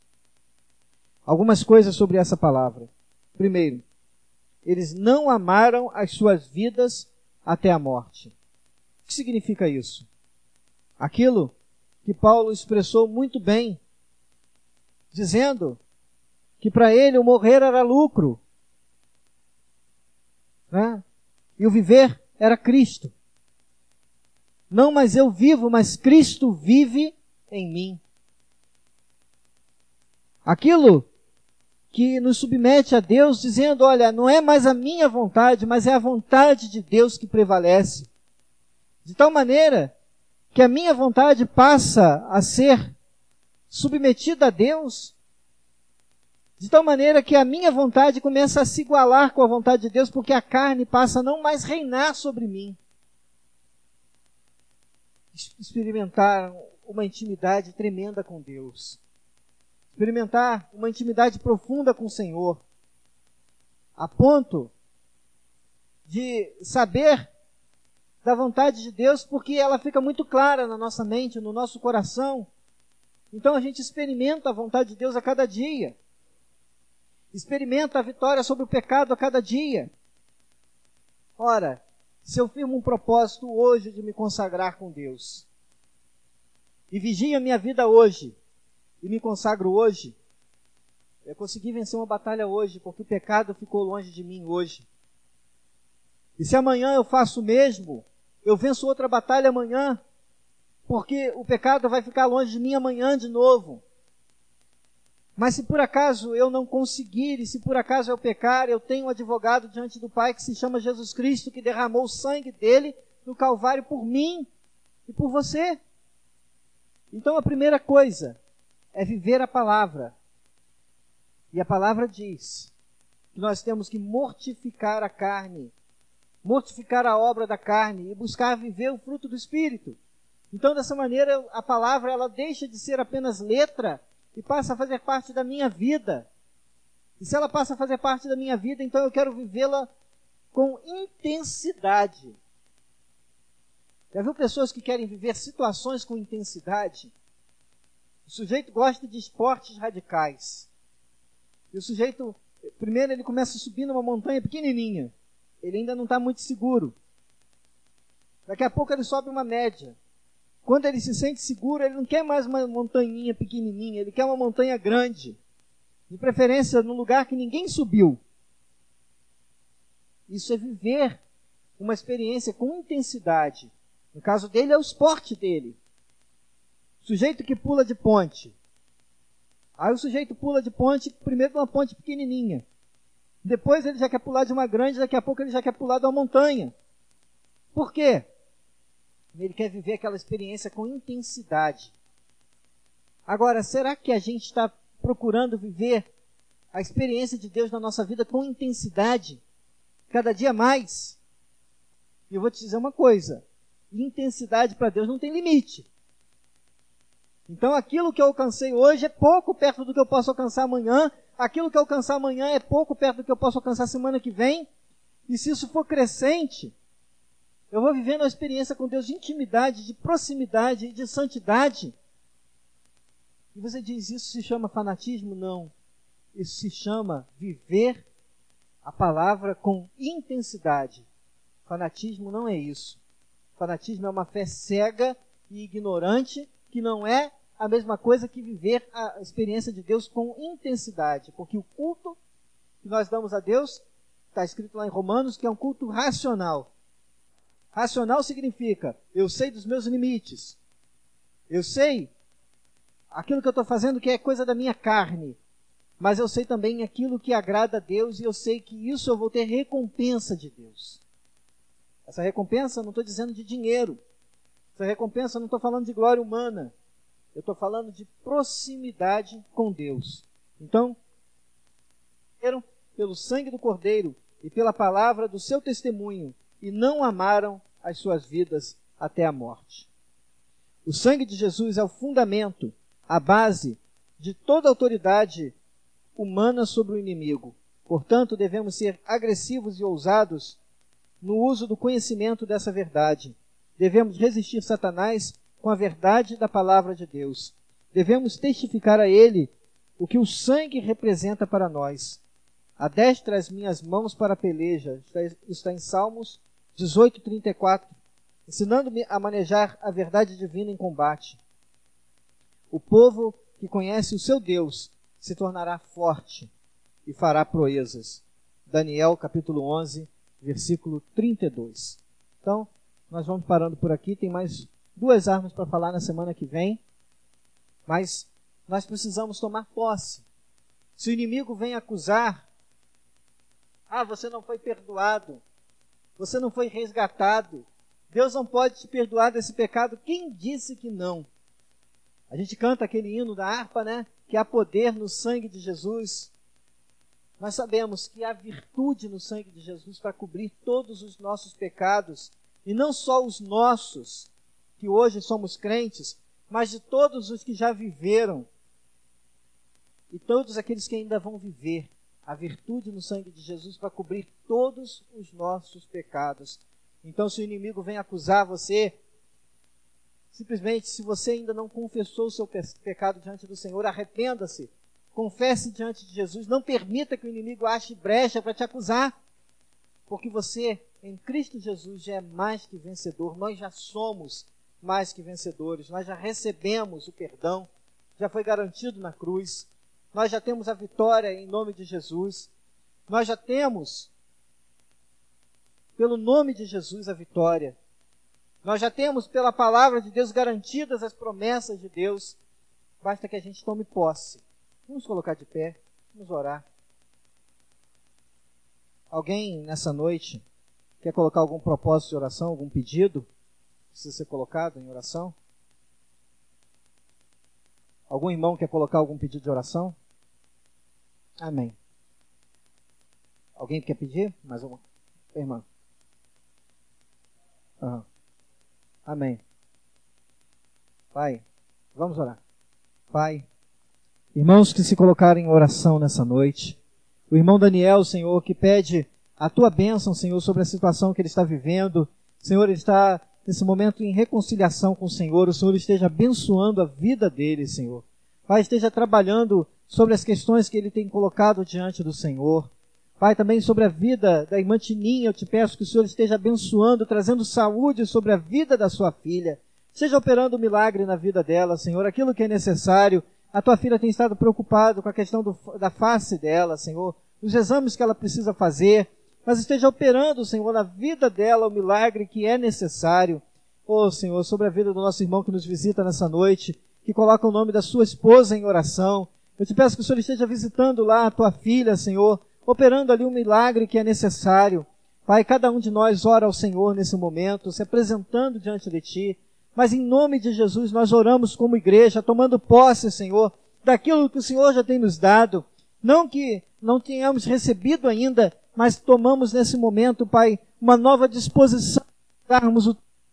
Algumas coisas sobre essa palavra. Primeiro, eles não amaram as suas vidas até a morte. O que significa isso? Aquilo que Paulo expressou muito bem, dizendo que para ele o morrer era lucro, né? E o viver era Cristo. Não mais eu vivo, mas Cristo vive em mim. Aquilo que nos submete a Deus, dizendo: olha, não é mais a minha vontade, mas é a vontade de Deus que prevalece. De tal maneira que a minha vontade passa a ser submetida a Deus, de tal maneira que a minha vontade começa a se igualar com a vontade de Deus, porque a carne passa a não mais reinar sobre mim. Experimentar uma intimidade tremenda com Deus. Experimentar uma intimidade profunda com o Senhor, a ponto de saber da vontade de Deus, porque ela fica muito clara na nossa mente, no nosso coração. Então a gente experimenta a vontade de Deus a cada dia. Experimenta a vitória sobre o pecado a cada dia. Ora, se eu firmo um propósito hoje de me consagrar com Deus, e vigio a minha vida hoje, e me consagro hoje, eu consegui vencer uma batalha hoje, porque o pecado ficou longe de mim hoje. E se amanhã eu faço o mesmo, eu venço outra batalha amanhã, porque o pecado vai ficar longe de mim amanhã de novo. Mas se por acaso eu não conseguir, e se por acaso eu pecar, eu tenho um advogado diante do Pai que se chama Jesus Cristo, que derramou o sangue dele no Calvário por mim e por você. Então a primeira coisa é viver a palavra. E a palavra diz que nós temos que mortificar a carne, mortificar a obra da carne e buscar viver o fruto do Espírito. Então, dessa maneira, a palavra ela deixa de ser apenas letra e passa a fazer parte da minha vida. E se ela passa a fazer parte da minha vida, então eu quero vivê-la com intensidade. Já viu pessoas que querem viver situações com intensidade? O sujeito gosta de esportes radicais. E o sujeito, primeiro ele começa a subir numa montanha pequenininha. Ele ainda não está muito seguro. Daqui a pouco ele sobe uma média. Quando ele se sente seguro, ele não quer mais uma montanhinha pequenininha, ele quer uma montanha grande. De preferência num lugar que ninguém subiu. Isso é viver uma experiência com intensidade. No caso dele, é o esporte dele. O sujeito que pula de ponte. Aí o sujeito pula de ponte, primeiro de uma ponte pequenininha. Depois ele já quer pular de uma grande, daqui a pouco ele já quer pular de uma montanha. Por quê? Ele quer viver aquela experiência com intensidade. Agora, será que a gente está procurando viver a experiência de Deus na nossa vida com intensidade? Cada dia mais? E eu vou te dizer uma coisa. Intensidade para Deus não tem limite. Então aquilo que eu alcancei hoje é pouco perto do que eu posso alcançar amanhã. Aquilo que eu alcançar amanhã é pouco perto do que eu posso alcançar semana que vem. E se isso for crescente, eu vou vivendo uma experiência com Deus de intimidade, de proximidade e de santidade. E você diz, isso se chama fanatismo? Não. Isso se chama viver a palavra com intensidade. Fanatismo não é isso. Fanatismo é uma fé cega e ignorante, que não é a mesma coisa que viver a experiência de Deus com intensidade. Porque o culto que nós damos a Deus, está escrito lá em Romanos, que é um culto racional. Racional significa, eu sei dos meus limites. Eu sei aquilo que eu estou fazendo que é coisa da minha carne. Mas eu sei também aquilo que agrada a Deus e eu sei que isso eu vou ter recompensa de Deus. Essa recompensa, não estou dizendo de dinheiro. Essa recompensa, não estou falando de glória humana. Eu estou falando de proximidade com Deus. Então, pelo sangue do Cordeiro e pela palavra do seu testemunho, e não amaram as suas vidas até a morte. O sangue de Jesus é o fundamento, a base de toda autoridade humana sobre o inimigo. Portanto, devemos ser agressivos e ousados no uso do conhecimento dessa verdade. Devemos resistir Satanás com a verdade da palavra de Deus. Devemos testificar a ele o que o sangue representa para nós. Adestra as minhas mãos para a peleja, está em Salmos 18:34, ensinando-me a manejar a verdade divina em combate. O povo que conhece o seu Deus se tornará forte e fará proezas. Daniel capítulo 11, versículo 32. Então, nós vamos parando por aqui, tem mais 2 armas para falar na semana que vem, mas nós precisamos tomar posse. Se o inimigo vem acusar, você não foi perdoado, você não foi resgatado, Deus não pode te perdoar desse pecado. Quem disse que não? A gente canta aquele hino da harpa, né? Que há poder no sangue de Jesus. Nós sabemos que há virtude no sangue de Jesus para cobrir todos os nossos pecados, e não só os nossos, que hoje somos crentes, mas de todos os que já viveram, e todos aqueles que ainda vão viver. A virtude no sangue de Jesus para cobrir todos os nossos pecados. Então, se o inimigo vem acusar você, simplesmente, se você ainda não confessou o seu pecado diante do Senhor, arrependa-se, confesse diante de Jesus, não permita que o inimigo ache brecha para te acusar, porque você, em Cristo Jesus, já é mais que vencedor. Nós já somos mais que vencedores, nós já recebemos o perdão, já foi garantido na cruz. Nós já temos a vitória em nome de Jesus. Nós já temos, pelo nome de Jesus, a vitória. Nós já temos, pela palavra de Deus, garantidas as promessas de Deus. Basta que a gente tome posse. Vamos colocar de pé, vamos orar. Alguém nessa noite quer colocar algum propósito de oração, algum pedido? Precisa ser colocado em oração? Algum irmão quer colocar algum pedido de oração? Amém. Alguém quer pedir? Mais uma? Irmã. Uhum. Amém. Pai, vamos orar. Pai, irmãos que se colocaram em oração nessa noite, o irmão Daniel, Senhor, que pede a Tua bênção, Senhor, sobre a situação que ele está vivendo. Senhor, ele está nesse momento em reconciliação com o Senhor esteja abençoando a vida dele, Senhor. Pai, esteja trabalhando sobre as questões que ele tem colocado diante do Senhor. Pai, também sobre a vida da irmã Tininha, eu te peço que o Senhor esteja abençoando, trazendo saúde sobre a vida da sua filha. Seja operando um milagre na vida dela, Senhor, aquilo que é necessário. A tua filha tem estado preocupada com a questão da face dela, Senhor, os exames que ela precisa fazer, mas esteja operando, Senhor, na vida dela o milagre que é necessário. Oh, Senhor, sobre a vida do nosso irmão que nos visita nessa noite, que coloca o nome da sua esposa em oração. Eu te peço que o Senhor esteja visitando lá a tua filha, Senhor, operando ali um milagre que é necessário. Pai, cada um de nós ora ao Senhor nesse momento, se apresentando diante de Ti, mas em nome de Jesus nós oramos como igreja, tomando posse, Senhor, daquilo que o Senhor já tem nos dado. Não que não tenhamos recebido ainda, mas tomamos nesse momento, Pai, uma nova disposição de usarmos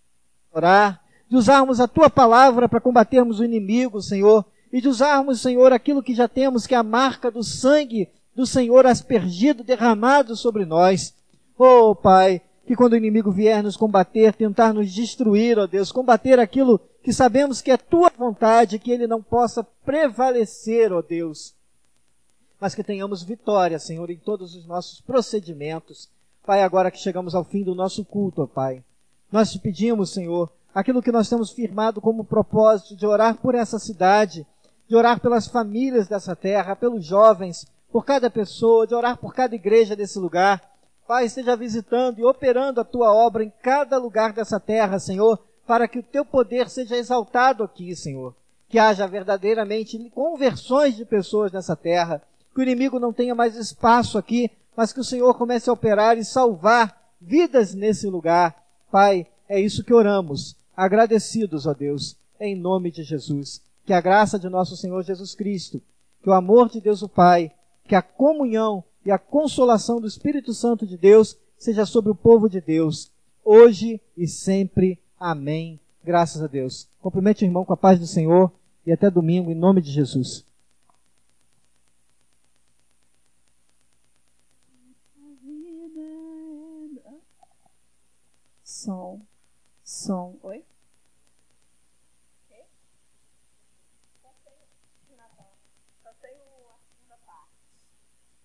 orar, de usarmos a Tua palavra para combatermos o inimigo, Senhor, e de usarmos, Senhor, aquilo que já temos, que é a marca do sangue do Senhor aspergido, derramado sobre nós. Oh, Pai, que quando o inimigo vier nos combater, tentar nos destruir, ó Deus, combater aquilo que sabemos que é Tua vontade, que ele não possa prevalecer, ó Deus, mas que tenhamos vitória, Senhor, em todos os nossos procedimentos. Pai, agora que chegamos ao fim do nosso culto, ó Pai, nós te pedimos, Senhor, aquilo que nós temos firmado como propósito de orar por essa cidade, de orar pelas famílias dessa terra, pelos jovens, por cada pessoa, de orar por cada igreja desse lugar. Pai, esteja visitando e operando a Tua obra em cada lugar dessa terra, Senhor, para que o Teu poder seja exaltado aqui, Senhor. Que haja verdadeiramente conversões de pessoas nessa terra, que o inimigo não tenha mais espaço aqui, mas que o Senhor comece a operar e salvar vidas nesse lugar. Pai, é isso que oramos, agradecidos, ó Deus, em nome de Jesus. Que a graça de nosso Senhor Jesus Cristo, que o amor de Deus o Pai, que a comunhão e a consolação do Espírito Santo de Deus seja sobre o povo de Deus, hoje e sempre. Amém. Graças a Deus. Cumprimente o irmão com a paz do Senhor e até domingo, em nome de Jesus. Som. Oi? Só tenho a segunda parte.